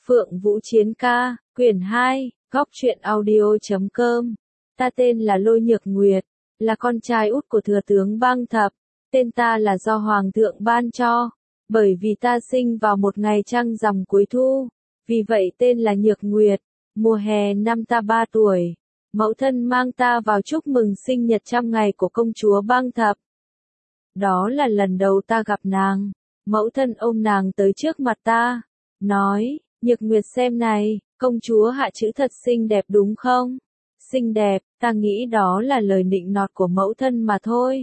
Phượng Vũ Chiến Ca, quyển 2, góc truyện audio.com. Ta tên là Lôi Nhược Nguyệt, là con trai út của thừa tướng Bang Thập. Tên ta là do Hoàng thượng ban cho, bởi vì ta sinh vào một ngày trăng rằm cuối thu, vì vậy tên là Nhược Nguyệt. Mùa hè năm ta 3 tuổi, mẫu thân mang ta vào chúc mừng sinh nhật trăm ngày của công chúa Bang Thập. Đó là lần đầu ta gặp nàng, mẫu thân ôm nàng tới trước mặt ta, nói, Nhược Nguyệt xem này, công chúa hạ chữ thật xinh đẹp đúng không? Xinh đẹp, ta nghĩ đó là lời nịnh nọt của mẫu thân mà thôi.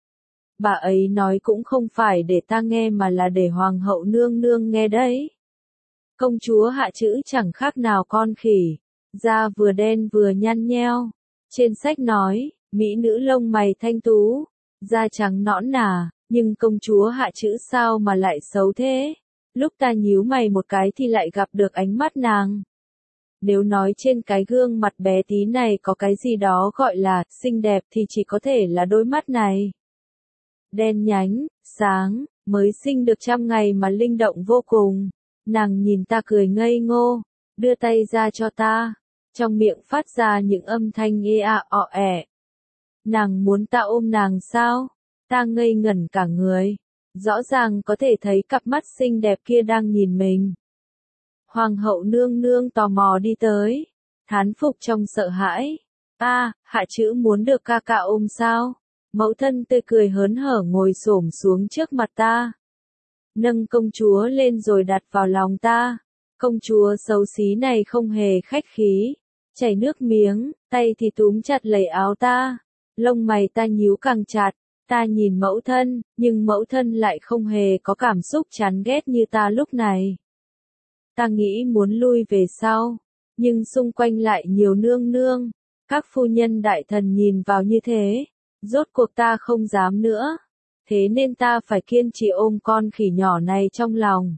Bà ấy nói cũng không phải để ta nghe mà là để hoàng hậu nương nương nghe đấy. Công chúa hạ chữ chẳng khác nào con khỉ, da vừa đen vừa nhăn nheo. Trên sách nói, mỹ nữ lông mày thanh tú, da trắng nõn nà, nhưng công chúa hạ chữ sao mà lại xấu thế? Lúc ta nhíu mày một cái thì lại gặp được ánh mắt nàng. Nếu nói trên cái gương mặt bé tí này có cái gì đó gọi là xinh đẹp thì chỉ có thể là đôi mắt này. Đen nhánh, sáng, mới sinh được trăm ngày mà linh động vô cùng. Nàng nhìn ta cười ngây ngô, đưa tay ra cho ta, trong miệng phát ra những âm thanh ê a ọ ẹ. Nàng muốn ta ôm nàng sao? Ta ngây ngẩn cả người, rõ ràng có thể thấy cặp mắt xinh đẹp kia đang nhìn mình. Hoàng hậu nương nương tò mò đi tới, thán phục trong sợ hãi. Hạ chữ muốn được ca ca ôm sao? Mẫu thân tươi cười hớn hở ngồi xổm xuống trước mặt ta, nâng công chúa lên rồi đặt vào lòng ta. Công chúa xấu xí này không hề khách khí, chảy nước miếng, tay thì túm chặt lấy áo ta, lông mày ta nhíu càng chặt. Ta nhìn mẫu thân, nhưng mẫu thân lại không hề có cảm xúc chán ghét như ta lúc này. Ta nghĩ muốn lui về sau, nhưng xung quanh lại nhiều nương nương, các phu nhân đại thần nhìn vào như thế, rốt cuộc ta không dám nữa, thế nên ta phải kiên trì ôm con khỉ nhỏ này trong lòng.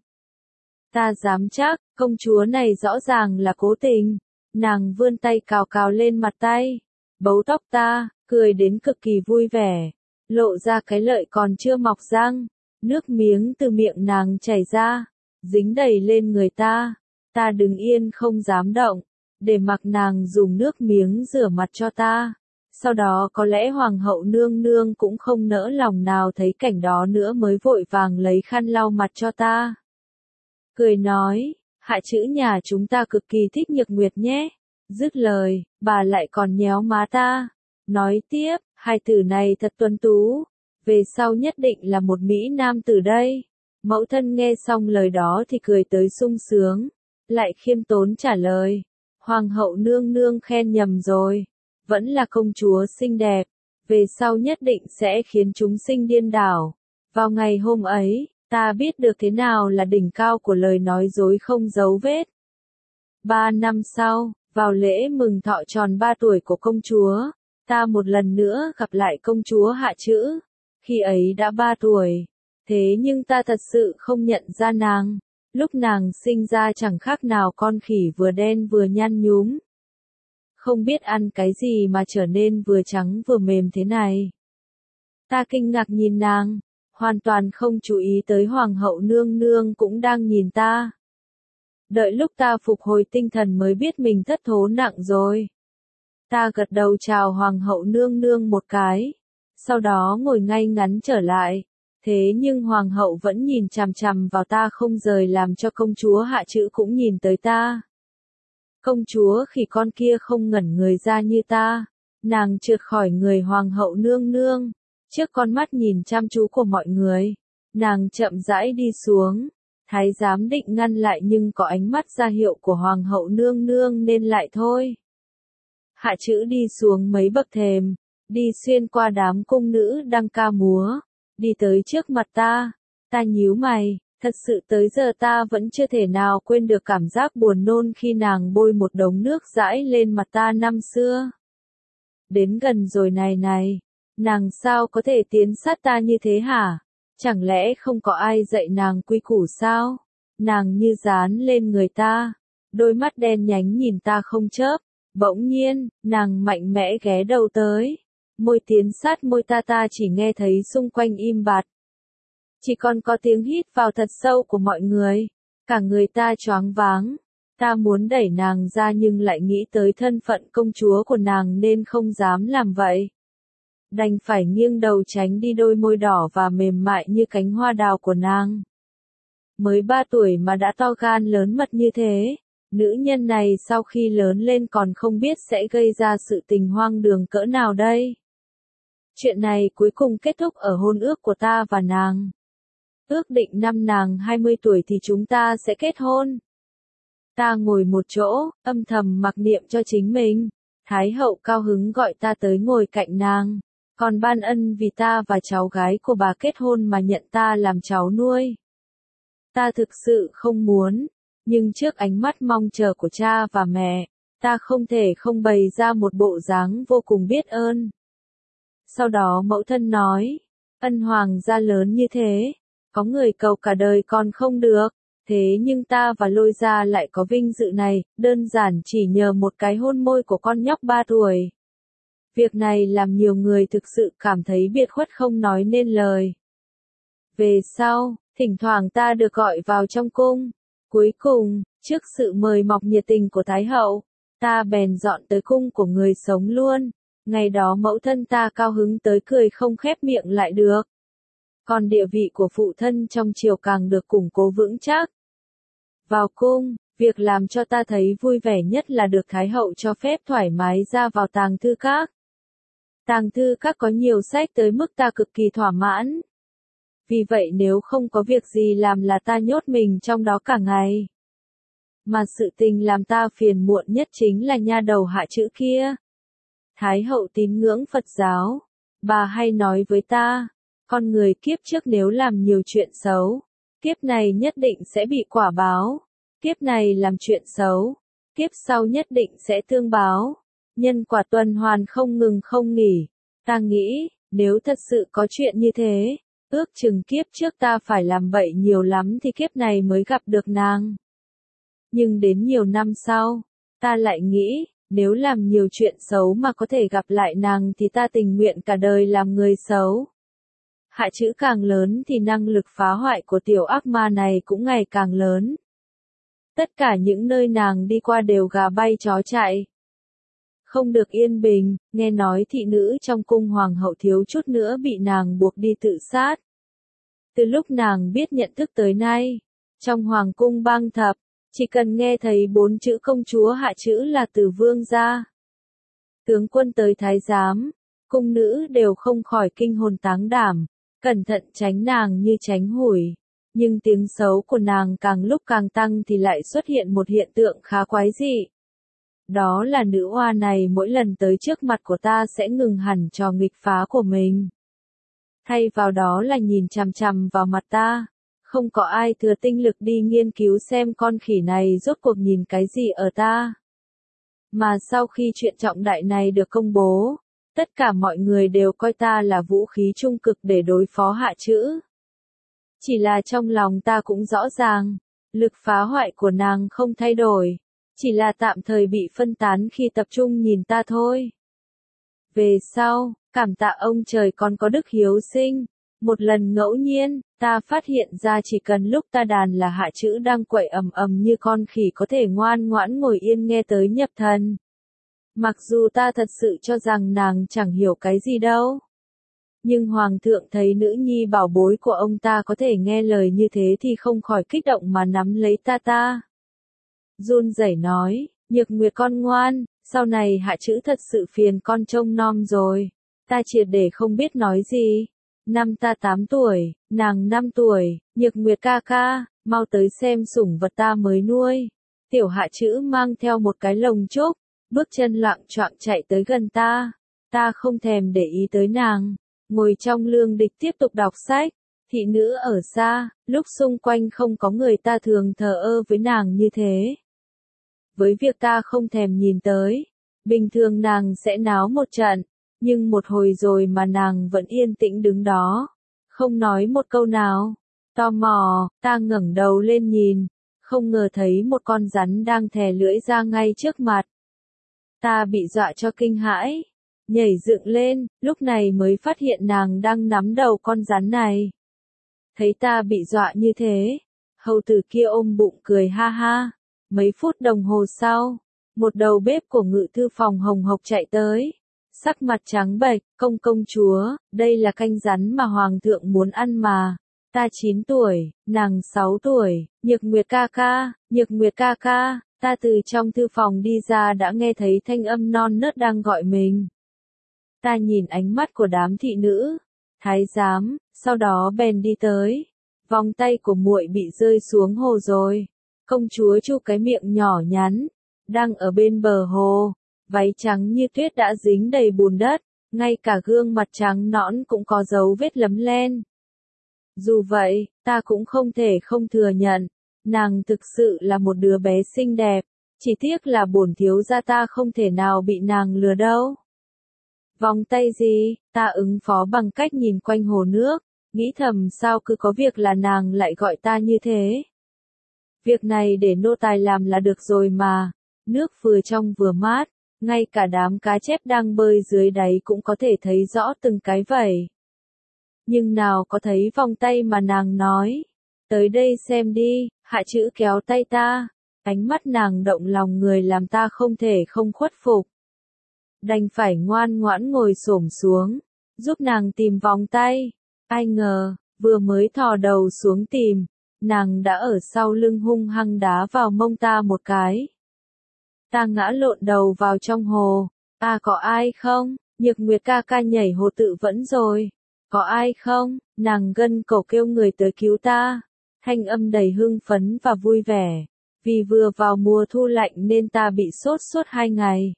Ta dám chắc, công chúa này rõ ràng là cố tình, nàng vươn tay cào cào lên mặt tay, bấu tóc ta, cười đến cực kỳ vui vẻ, lộ ra cái lợi còn chưa mọc răng, nước miếng từ miệng nàng chảy ra, dính đầy lên người ta. Ta đứng yên không dám động, để mặc nàng dùng nước miếng rửa mặt cho ta. Sau đó có lẽ hoàng hậu nương nương cũng không nỡ lòng nào thấy cảnh đó nữa mới vội vàng lấy khăn lau mặt cho ta. Cười nói, hạ chữ nhà chúng ta cực kỳ thích Nhược Nguyệt nhé. Dứt lời, bà lại còn nhéo má ta. Nói tiếp, hai tử này thật tuấn tú, về sau nhất định là một mỹ nam tử đây. Mẫu thân nghe xong lời đó thì cười tới sung sướng, lại khiêm tốn trả lời, hoàng hậu nương nương khen nhầm rồi, vẫn là công chúa xinh đẹp, về sau nhất định sẽ khiến chúng sinh điên đảo. Vào ngày hôm ấy, ta biết được thế nào là đỉnh cao của lời nói dối không dấu vết. 3 năm sau, vào lễ mừng thọ tròn 3 tuổi của công chúa, ta một lần nữa gặp lại công chúa hạ chữ, khi ấy đã 3 tuổi. Thế nhưng ta thật sự không nhận ra nàng, lúc nàng sinh ra chẳng khác nào con khỉ vừa đen vừa nhăn nhúm. Không biết ăn cái gì mà trở nên vừa trắng vừa mềm thế này. Ta kinh ngạc nhìn nàng, hoàn toàn không chú ý tới hoàng hậu nương nương cũng đang nhìn ta. Đợi lúc ta phục hồi tinh thần mới biết mình thất thố nặng rồi. Ta gật đầu chào hoàng hậu nương nương một cái, sau đó ngồi ngay ngắn trở lại. Thế nhưng hoàng hậu vẫn nhìn chằm chằm vào ta không rời làm cho công chúa hạ chữ cũng nhìn tới ta. Công chúa khỉ con kia không ngẩn người ra như ta, nàng trượt khỏi người hoàng hậu nương nương, trước con mắt nhìn chăm chú của mọi người, nàng chậm rãi đi xuống, thái giám định ngăn lại nhưng có ánh mắt ra hiệu của hoàng hậu nương nương nên lại thôi. Hạ chữ đi xuống mấy bậc thềm, đi xuyên qua đám cung nữ đang ca múa. Đi tới trước mặt ta nhíu mày, thật sự tới giờ ta vẫn chưa thể nào quên được cảm giác buồn nôn khi nàng bôi một đống nước dãi lên mặt ta năm xưa. Đến gần rồi này, nàng sao có thể tiến sát ta như thế hả? Chẳng lẽ không có ai dạy nàng quy củ sao? Nàng như dán lên người ta, đôi mắt đen nhánh nhìn ta không chớp, bỗng nhiên, nàng mạnh mẽ ghé đầu tới. Môi tiến sát môi ta chỉ nghe thấy xung quanh im bặt. Chỉ còn có tiếng hít vào thật sâu của mọi người. Cả người ta choáng váng, Ta muốn đẩy nàng ra nhưng lại nghĩ tới thân phận công chúa của nàng nên không dám làm vậy. Đành phải nghiêng đầu tránh đi đôi môi đỏ và mềm mại như cánh hoa đào của nàng. Mới 3 tuổi mà đã to gan lớn mật như thế, nữ nhân này sau khi lớn lên còn không biết sẽ gây ra sự tình hoang đường cỡ nào đây. Chuyện này cuối cùng kết thúc ở hôn ước của ta và nàng. Ước định năm nàng 20 tuổi thì chúng ta sẽ kết hôn. Ta ngồi một chỗ, âm thầm mặc niệm cho chính mình. Thái hậu cao hứng gọi ta tới ngồi cạnh nàng, còn ban ân vì ta và cháu gái của bà kết hôn mà nhận ta làm cháu nuôi. Ta thực sự không muốn, nhưng trước ánh mắt mong chờ của cha và mẹ, ta không thể không bày ra một bộ dáng vô cùng biết ơn. Sau đó mẫu thân nói, ân hoàng gia lớn như thế, có người cầu cả đời còn không được, thế nhưng ta và Lôi gia lại có vinh dự này, đơn giản chỉ nhờ một cái hôn môi của con nhóc 3 tuổi. Việc này làm nhiều người thực sự cảm thấy biệt khuất không nói nên lời. Về sau, thỉnh thoảng ta được gọi vào trong cung. Cuối cùng, trước sự mời mọc nhiệt tình của Thái hậu, ta bèn dọn tới cung của người sống luôn. Ngày đó mẫu thân ta cao hứng tới cười không khép miệng lại được. Còn địa vị của phụ thân trong triều càng được củng cố vững chắc. Vào cung, việc làm cho ta thấy vui vẻ nhất là được Thái hậu cho phép thoải mái ra vào tàng thư các. Tàng thư các có nhiều sách tới mức ta cực kỳ thỏa mãn. Vì vậy nếu không có việc gì làm là ta nhốt mình trong đó cả ngày. Mà sự tình làm ta phiền muộn nhất chính là nha đầu Hạ Chữ kia. Thái hậu tín ngưỡng Phật giáo. Bà hay nói với ta, con người kiếp trước nếu làm nhiều chuyện xấu, kiếp này nhất định sẽ bị quả báo. Kiếp này làm chuyện xấu, kiếp sau nhất định sẽ tương báo. Nhân quả tuần hoàn không ngừng không nghỉ. Ta nghĩ, nếu thật sự có chuyện như thế, ước chừng kiếp trước ta phải làm vậy nhiều lắm thì kiếp này mới gặp được nàng. Nhưng đến nhiều năm sau, ta lại nghĩ, nếu làm nhiều chuyện xấu mà có thể gặp lại nàng thì ta tình nguyện cả đời làm người xấu. Hạ Chữ càng lớn thì năng lực phá hoại của tiểu ác ma này cũng ngày càng lớn. Tất cả những nơi nàng đi qua đều gà bay chó chạy. Không được yên bình, nghe nói thị nữ trong cung hoàng hậu thiếu chút nữa bị nàng buộc đi tự sát. Từ lúc nàng biết nhận thức tới nay, trong hoàng cung Bang Thập, chỉ cần nghe thấy 4 chữ công chúa Hạ Chữ là từ vương gia. Tướng quân tới thái giám, cung nữ đều không khỏi kinh hồn táng đảm, cẩn thận tránh nàng như tránh hủi. Nhưng tiếng xấu của nàng càng lúc càng tăng thì lại xuất hiện một hiện tượng khá quái dị. Đó là nữ oa này mỗi lần tới trước mặt của ta sẽ ngừng hẳn trò nghịch phá của mình. Thay vào đó là nhìn chằm chằm vào mặt ta. Không có ai thừa tinh lực đi nghiên cứu xem con khỉ này rốt cuộc nhìn cái gì ở ta. Mà sau khi chuyện trọng đại này được công bố, tất cả mọi người đều coi ta là vũ khí trung cực để đối phó Hạ Chữ. Chỉ là trong lòng ta cũng rõ ràng, lực phá hoại của nàng không thay đổi, chỉ là tạm thời bị phân tán khi tập trung nhìn ta thôi. Về sau, cảm tạ ông trời còn có đức hiếu sinh, một lần ngẫu nhiên, ta phát hiện ra chỉ cần lúc ta đàn là Hạ Chữ đang quậy ầm ầm như con khỉ có thể ngoan ngoãn ngồi yên nghe tới nhập thần. Mặc dù ta thật sự cho rằng nàng chẳng hiểu cái gì đâu. Nhưng hoàng thượng thấy nữ nhi bảo bối của ông ta có thể nghe lời như thế thì không khỏi kích động mà nắm lấy ta. Run rẩy nói, Nhược Nguyệt con ngoan, sau này Hạ Chữ thật sự phiền con trông nom rồi. Ta triệt để không biết nói gì. Năm ta 8 tuổi, nàng 5 tuổi, Nhược Nguyệt ca ca, mau tới xem sủng vật ta mới nuôi. Tiểu Hạ Chữ mang theo một cái lồng trúc, bước chân loạng choạng chạy tới gần ta. Ta không thèm để ý tới nàng, ngồi trong lương địch tiếp tục đọc sách. Thị nữ ở xa, lúc xung quanh không có người ta thường thờ ơ với nàng như thế. Với việc ta không thèm nhìn tới, bình thường nàng sẽ náo một trận, nhưng một hồi rồi mà nàng vẫn yên tĩnh đứng đó, không nói một câu nào. Tò mò, ta ngẩng đầu lên nhìn, không ngờ thấy một con rắn đang thè lưỡi ra ngay trước mặt. Ta bị dọa cho kinh hãi, nhảy dựng lên, lúc này mới phát hiện nàng đang nắm đầu con rắn này. Thấy ta bị dọa như thế, hầu tử kia ôm bụng cười ha ha, Mấy phút đồng hồ sau, một đầu bếp của ngự thư phòng hồng hộc chạy tới. Sắc mặt trắng bệch, công chúa, đây là canh rắn mà hoàng thượng muốn ăn mà. Ta 9 tuổi, nàng 6 tuổi, Nhược Nguyệt ca ca, ta từ trong thư phòng đi ra đã nghe thấy thanh âm non nớt đang gọi mình. Ta nhìn ánh mắt của đám thị nữ, thái giám, sau đó bèn đi tới. Vòng tay của muội bị rơi xuống hồ rồi. Công chúa chu cái miệng nhỏ nhắn, đang ở bên bờ hồ, váy trắng như tuyết đã dính đầy bùn đất, ngay cả gương mặt trắng nõn cũng có dấu vết lấm len. Dù vậy, ta cũng không thể không thừa nhận, nàng thực sự là một đứa bé xinh đẹp, chỉ tiếc là bổn thiếu gia ta không thể nào bị nàng lừa đâu. Vòng tay gì, ta ứng phó bằng cách nhìn quanh hồ nước, nghĩ thầm sao cứ có việc là nàng lại gọi ta như thế. Việc này để nô tài làm là được rồi mà, nước vừa trong vừa mát, ngay cả đám cá chép đang bơi dưới đáy cũng có thể thấy rõ từng cái vảy. Nhưng nào có thấy vòng tay mà nàng nói, tới đây xem đi, Hạ Chữ kéo tay ta, ánh mắt nàng động lòng người làm ta không thể không khuất phục. Đành phải ngoan ngoãn ngồi xổm xuống, giúp nàng tìm vòng tay, ai ngờ, vừa mới thò đầu xuống tìm, nàng đã ở sau lưng hung hăng đá vào mông ta một cái. Ta ngã lộn đầu vào trong hồ, có ai không, Nhược Nguyệt ca ca nhảy hồ tự vẫn rồi, có ai không, nàng gân cổ kêu người tới cứu ta, thanh âm đầy hưng phấn và vui vẻ, vì vừa vào mùa thu lạnh nên ta bị sốt suốt 2 ngày.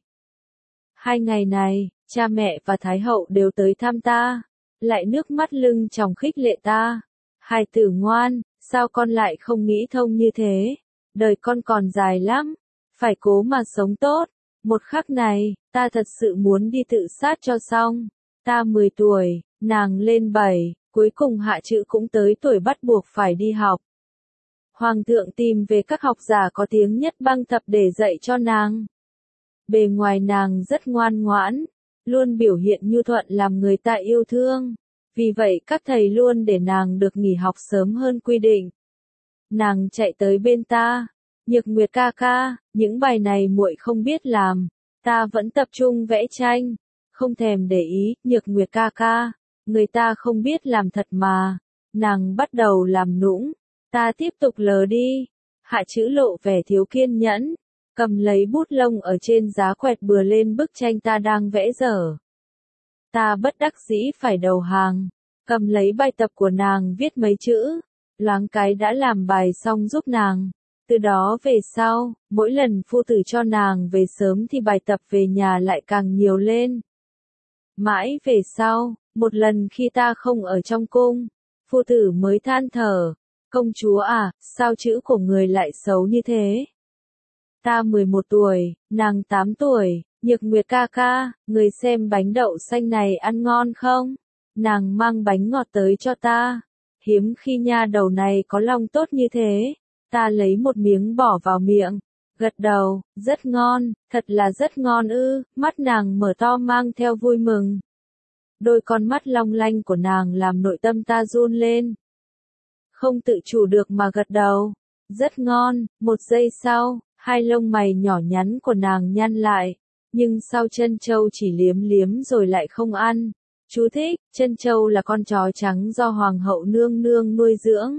2 ngày này, cha mẹ và Thái hậu đều tới thăm ta, lại nước mắt lưng tròng khích lệ ta, hài tử ngoan, sao con lại không nghĩ thông như thế, đời con còn dài lắm, phải cố mà sống tốt. Một khắc này, ta thật sự muốn đi tự sát cho xong. Ta 10 tuổi, nàng lên 7, cuối cùng Hạ Chữ cũng tới tuổi bắt buộc phải đi học. Hoàng thượng tìm về các học giả có tiếng nhất băng thập để dạy cho nàng. Bề ngoài nàng rất ngoan ngoãn, luôn biểu hiện nhu thuận làm người ta yêu thương. Vì vậy các thầy luôn để nàng được nghỉ học sớm hơn quy định. Nàng chạy tới bên ta, Nhược Nguyệt ca ca, những bài này muội không biết làm, ta vẫn tập trung vẽ tranh, không thèm để ý, Nhược Nguyệt ca ca, người ta không biết làm thật mà. Nàng bắt đầu làm nũng, ta tiếp tục lờ đi. Hạ Chữ lộ vẻ thiếu kiên nhẫn, cầm lấy bút lông ở trên giá quẹt bừa lên bức tranh ta đang vẽ dở. Ta bất đắc dĩ phải đầu hàng, cầm lấy bài tập của nàng viết mấy chữ, loáng cái đã làm bài xong giúp nàng. Từ đó về sau, mỗi lần phu tử cho nàng về sớm thì bài tập về nhà lại càng nhiều lên. Mãi về sau, một lần khi ta không ở trong cung, phu tử mới than thở, công chúa à, sao chữ của người lại xấu như thế? Ta 11 tuổi, nàng 8 tuổi, Nhược Nguyệt ca ca, người xem bánh đậu xanh này ăn ngon không? Nàng mang bánh ngọt tới cho ta, hiếm khi nha đầu này có lòng tốt như thế. Ta lấy một miếng bỏ vào miệng, gật đầu, rất ngon, thật là rất ngon ư, mắt nàng mở to mang theo vui mừng. Đôi con mắt long lanh của nàng làm nội tâm ta run lên. Không tự chủ được mà gật đầu, rất ngon, 1 giây sau, 2 lông mày nhỏ nhắn của nàng nhăn lại, nhưng sau trân châu chỉ liếm liếm rồi lại không ăn. Chú thích, trân châu là con chó trắng do hoàng hậu nương nương nuôi dưỡng.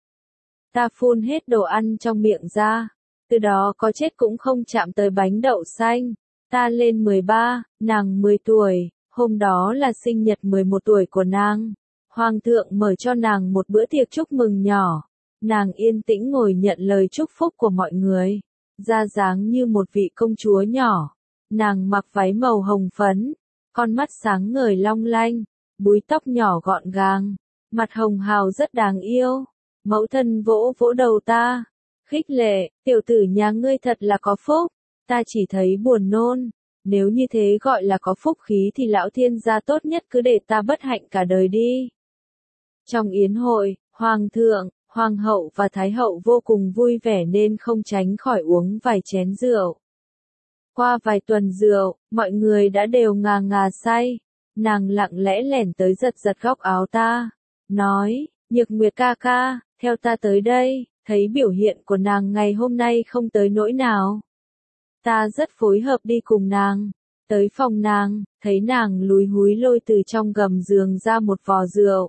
Ta phun hết đồ ăn trong miệng ra, từ đó có chết cũng không chạm tới bánh đậu xanh. Ta lên 13, nàng 10 tuổi, hôm đó là sinh nhật 11 tuổi của nàng. Hoàng thượng mở cho nàng một bữa tiệc chúc mừng nhỏ. Nàng yên tĩnh ngồi nhận lời chúc phúc của mọi người, ra dáng như một vị công chúa nhỏ. Nàng mặc váy màu hồng phấn, con mắt sáng ngời long lanh, búi tóc nhỏ gọn gàng, mặt hồng hào rất đáng yêu. Mẫu thân vỗ vỗ đầu ta, khích lệ, tiểu tử nhà ngươi thật là có phúc. Ta chỉ thấy buồn nôn, nếu như thế gọi là có phúc khí thì lão thiên gia tốt nhất cứ để ta bất hạnh cả đời đi. Trong yến hội, hoàng thượng, hoàng hậu và thái hậu vô cùng vui vẻ nên không tránh khỏi uống vài chén rượu. Qua vài tuần rượu, mọi người đã đều ngà ngà say. Nàng lặng lẽ lẻn tới giật giật góc áo ta, nói, Nhược Nguyệt ca ca, theo ta tới đây, thấy biểu hiện của nàng ngày hôm nay không tới nỗi nào. Ta rất phối hợp đi cùng nàng. Tới phòng nàng, thấy nàng lúi húi lôi từ trong gầm giường ra một vò rượu.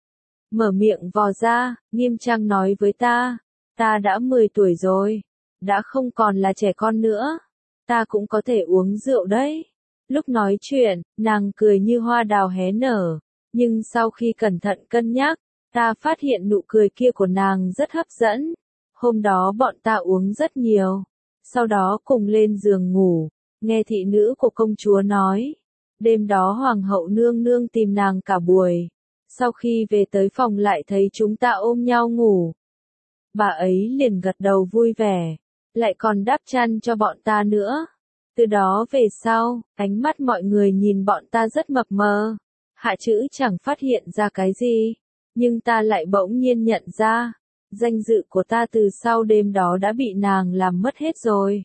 Mở miệng vò ra, nghiêm trang nói với ta đã 10 tuổi rồi, đã không còn là trẻ con nữa, ta cũng có thể uống rượu đấy. Lúc nói chuyện, nàng cười như hoa đào hé nở, nhưng sau khi cẩn thận cân nhắc, ta phát hiện nụ cười kia của nàng rất hấp dẫn. Hôm đó bọn ta uống rất nhiều, sau đó cùng lên giường ngủ, nghe thị nữ của công chúa nói, đêm đó hoàng hậu nương nương tìm nàng cả buổi, sau khi về tới phòng lại thấy chúng ta ôm nhau ngủ. Bà ấy liền gật đầu vui vẻ, lại còn đắp chăn cho bọn ta nữa. Từ đó về sau, ánh mắt mọi người nhìn bọn ta rất mập mờ. Hạ Trữ chẳng phát hiện ra cái gì, nhưng ta lại bỗng nhiên nhận ra, danh dự của ta từ sau đêm đó đã bị nàng làm mất hết rồi.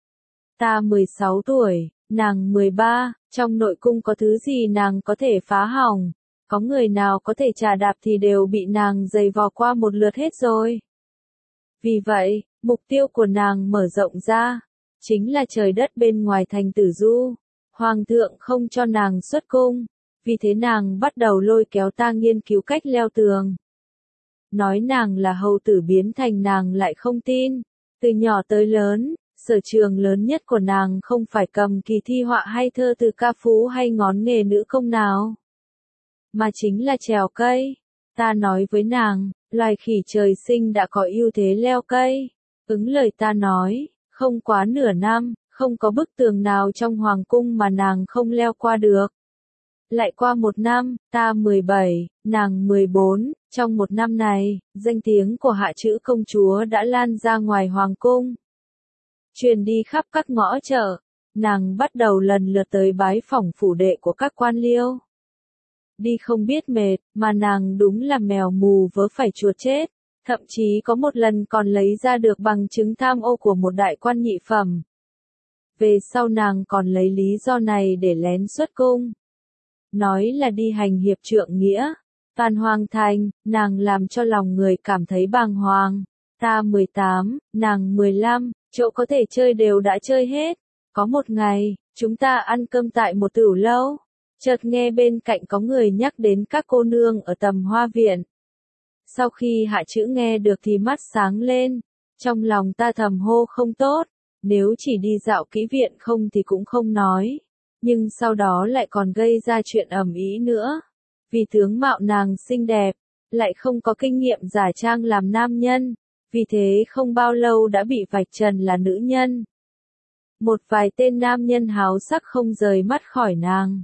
Ta 16 tuổi, nàng 13, trong nội cung có thứ gì nàng có thể phá hỏng, có người nào có thể trà đạp thì đều bị nàng giày vò qua một lượt hết rồi. Vì vậy, mục tiêu của nàng mở rộng ra, chính là trời đất bên ngoài thành Tử Du. Hoàng thượng không cho nàng xuất cung, vì thế nàng bắt đầu lôi kéo ta nghiên cứu cách leo tường. Nói nàng là hầu tử biến thành nàng lại không tin. Từ nhỏ tới lớn, sở trường lớn nhất của nàng không phải cầm kỳ thi họa hay thơ từ ca phú hay ngón nghề nữ công nào, mà chính là trèo cây. Ta nói với nàng, loài khỉ trời sinh đã có ưu thế leo cây. Ứng lời ta nói, không quá nửa năm, không có bức tường nào trong hoàng cung mà nàng không leo qua được. Lại qua một năm, ta 17, nàng 14, trong một năm này, danh tiếng của Hạ Trữ công chúa đã lan ra ngoài hoàng cung, truyền đi khắp các ngõ chợ. Nàng bắt đầu lần lượt tới bái phỏng phủ đệ của các quan liêu. Đi không biết mệt, mà nàng đúng là mèo mù vớ phải chuột chết. Thậm chí có một lần còn lấy ra được bằng chứng tham ô của một đại quan nhị phẩm. Về sau nàng còn lấy lý do này để lén xuất cung, nói là đi hành hiệp trượng nghĩa. Toàn hoàng thành, nàng làm cho lòng người cảm thấy bàng hoàng. Ta 18, nàng 15, chỗ có thể chơi đều đã chơi hết. Có một ngày, chúng ta ăn cơm tại một tửu lâu, chợt nghe bên cạnh có người nhắc đến các cô nương ở Tầm Hoa viện. Sau khi Hạ Trữ nghe được thì mắt sáng lên, trong lòng ta thầm hô không tốt, nếu chỉ đi dạo kỹ viện không thì cũng không nói, nhưng sau đó lại còn gây ra chuyện ầm ĩ nữa. Vì tướng mạo nàng xinh đẹp, lại không có kinh nghiệm giả trang làm nam nhân, vì thế không bao lâu đã bị vạch trần là nữ nhân. Một vài tên nam nhân háo sắc không rời mắt khỏi nàng.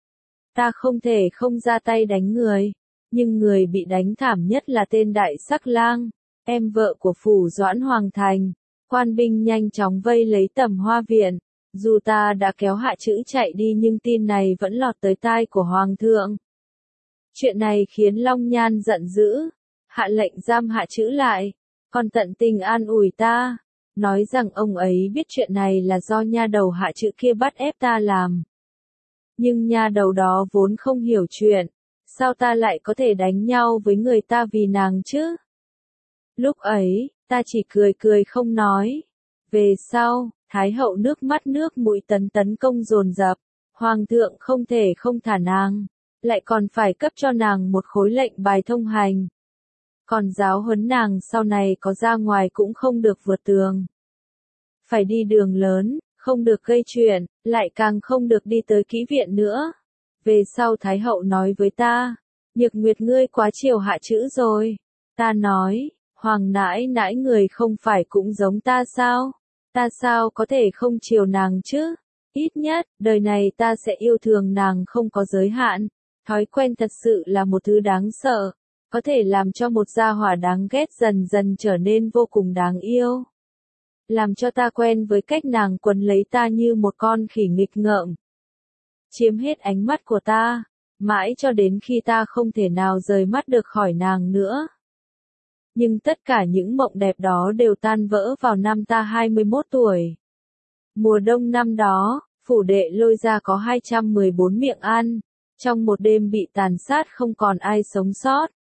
Ta không thể không ra tay đánh người, nhưng người bị đánh thảm nhất là tên Đại Sắc Lang, em vợ của phủ Doãn Hoàng Thành. Quan binh nhanh chóng vây lấy Tầm Hoa viện. Dù ta đã kéo Hạ Trữ chạy đi nhưng tin này vẫn lọt tới tai của Hoàng thượng. Chuyện này khiến Long Nhan giận dữ, hạ lệnh giam Hạ Trữ lại, còn tận tình an ủi ta, nói rằng ông ấy biết chuyện này là do nha đầu Hạ Trữ kia bắt ép ta làm. Nhưng nha đầu đó vốn không hiểu chuyện, sao ta lại có thể đánh nhau với người ta vì nàng chứ? Lúc ấy, ta chỉ cười cười không nói. Về sau, Thái hậu nước mắt nước mũi tấn công dồn dập, Hoàng thượng không thể không thả nàng, lại còn phải cấp cho nàng một khối lệnh bài thông hành. Còn giáo huấn nàng sau này có ra ngoài cũng không được vượt tường. Phải đi đường lớn, không được gây chuyện, lại càng không được đi tới kỹ viện nữa. Về sau Thái hậu nói với ta, Nhược Nguyệt ngươi quá chiều Hạ Trữ rồi. Ta nói, Hoàng nãi nãi người không phải cũng giống ta sao? Ta sao có thể không chiều nàng chứ? Ít nhất, đời này ta sẽ yêu thương nàng không có giới hạn. Thói quen thật sự là một thứ đáng sợ, có thể làm cho một gia hỏa đáng ghét dần dần trở nên vô cùng đáng yêu. Làm cho ta quen với cách nàng quấn lấy ta như một con khỉ nghịch ngợm, chiếm hết ánh mắt của ta, mãi cho đến khi ta không thể nào rời mắt được khỏi nàng nữa. Nhưng tất cả những mộng đẹp đó đều tan vỡ vào năm ta 21 tuổi. Mùa đông năm đó, phủ đệ Lôi Gia có 214 miệng ăn, trong một đêm bị tàn sát không còn ai sống sót.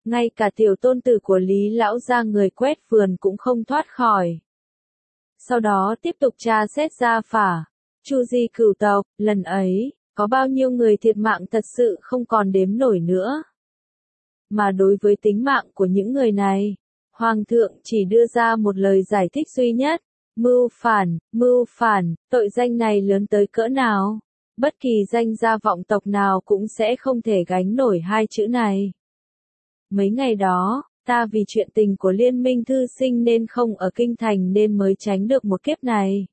ngay cả tiểu tôn tử của Lý lão gia người quét vườn cũng không thoát khỏi. Sau đó tiếp tục tra xét gia phả, Chu Di cửu tộc, lần ấy, có bao nhiêu người thiệt mạng thật sự không còn đếm nổi nữa. Mà đối với tính mạng của những người này, Hoàng thượng chỉ đưa ra một lời giải thích duy nhất, mưu phản, tội danh này lớn tới cỡ nào, bất kỳ danh gia vọng tộc nào cũng sẽ không thể gánh nổi hai chữ này. Mấy ngày đó, ta vì chuyện tình của Liên minh thư sinh nên không ở kinh thành nên mới tránh được một kiếp này.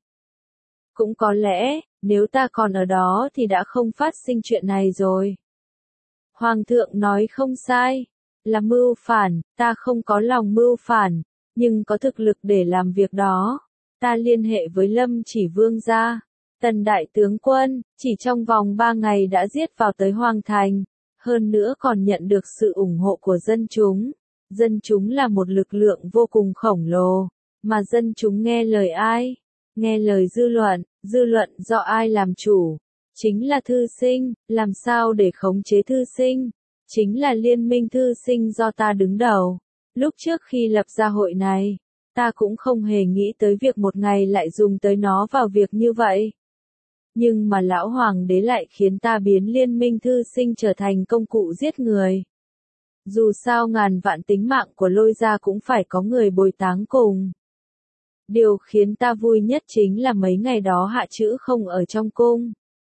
Cũng có lẽ, nếu ta còn ở đó thì đã không phát sinh chuyện này rồi. Hoàng thượng nói không sai, là mưu phản, ta không có lòng mưu phản, nhưng có thực lực để làm việc đó. Ta liên hệ với Lâm Chỉ Vương gia, Tần đại tướng quân, chỉ trong vòng 3 ngày đã giết vào tới Hoàng thành, hơn nữa còn nhận được sự ủng hộ của dân chúng. Dân chúng là một lực lượng vô cùng khổng lồ, mà dân chúng nghe lời ai? Nghe lời dư luận do ai làm chủ? Chính là thư sinh, làm sao để khống chế thư sinh? Chính là liên minh thư sinh do ta đứng đầu. Lúc trước khi lập ra hội này, ta cũng không hề nghĩ tới việc một ngày lại dùng tới nó vào việc như vậy. Nhưng mà lão hoàng đế lại khiến ta biến liên minh thư sinh trở thành công cụ giết người. Dù sao ngàn vạn tính mạng của Lôi gia cũng phải có người bồi táng cùng. Điều khiến ta vui nhất chính là mấy ngày đó Hạ Trữ không ở trong cung.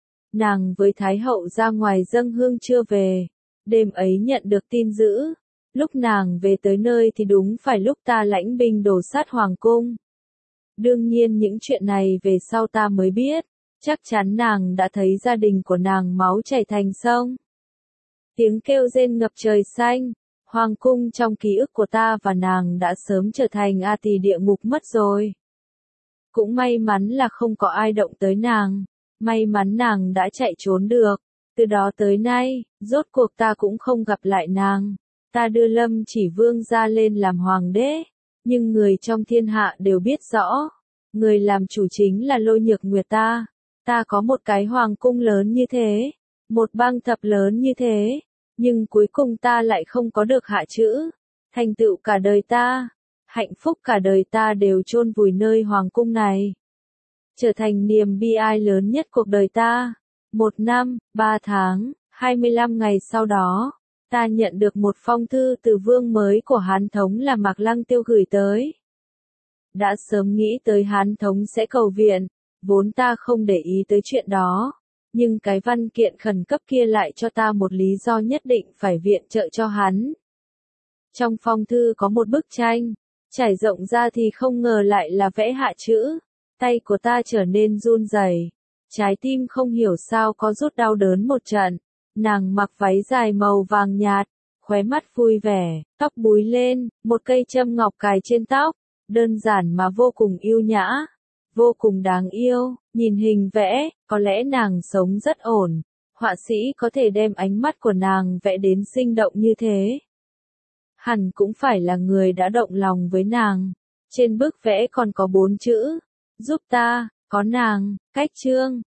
Nàng với Thái hậu ra ngoài dâng hương chưa về. Đêm ấy nhận được tin dữ. Lúc nàng về tới nơi thì đúng phải lúc ta lãnh binh đổ sát hoàng cung. Đương nhiên những chuyện này về sau ta mới biết. Chắc chắn nàng đã thấy gia đình của nàng máu chảy thành sông. Tiếng kêu rên ngập trời xanh. Hoàng cung trong ký ức của ta và nàng đã sớm trở thành A Tỳ địa ngục mất rồi. Cũng may mắn là không có ai động tới nàng. May mắn nàng đã chạy trốn được. Từ đó tới nay, rốt cuộc ta cũng không gặp lại nàng. Ta đưa Lâm Chỉ Vương gia lên làm hoàng đế. Nhưng người trong thiên hạ đều biết rõ. Người làm chủ chính là Lôi Nhược Nguyệt ta. Ta có một cái hoàng cung lớn như thế. Một bang thập lớn như thế. Nhưng cuối cùng ta lại không có được Hạ Trữ. Thành tựu cả đời ta. Hạnh phúc cả đời ta đều chôn vùi nơi hoàng cung này. Trở thành niềm bi ai lớn nhất cuộc đời ta. 1 năm, 3 tháng, 25 ngày sau đó, ta nhận được một phong thư từ vương mới của Hán Thống là Mạc Lăng Tiêu gửi tới. Đã sớm nghĩ tới Hán Thống sẽ cầu viện, vốn ta không để ý tới chuyện đó. Nhưng cái văn kiện khẩn cấp kia lại cho ta một lý do nhất định phải viện trợ cho hắn. Trong phong thư có một bức tranh, trải rộng ra thì không ngờ lại là vẽ Hạ Trữ. Tay của ta trở nên run rẩy, trái tim không hiểu sao có rút đau đớn một trận. Nàng mặc váy dài màu vàng nhạt, khóe mắt vui vẻ, tóc búi lên, một cây châm ngọc cài trên tóc, đơn giản mà vô cùng yêu nhã, vô cùng đáng yêu. Nhìn hình vẽ, có lẽ nàng sống rất ổn. Họa sĩ có thể đem ánh mắt của nàng vẽ đến sinh động như thế. Hẳn cũng phải là người đã động lòng với nàng. Trên bức vẽ còn có 4 chữ. Giúp ta, có nàng, cách chương.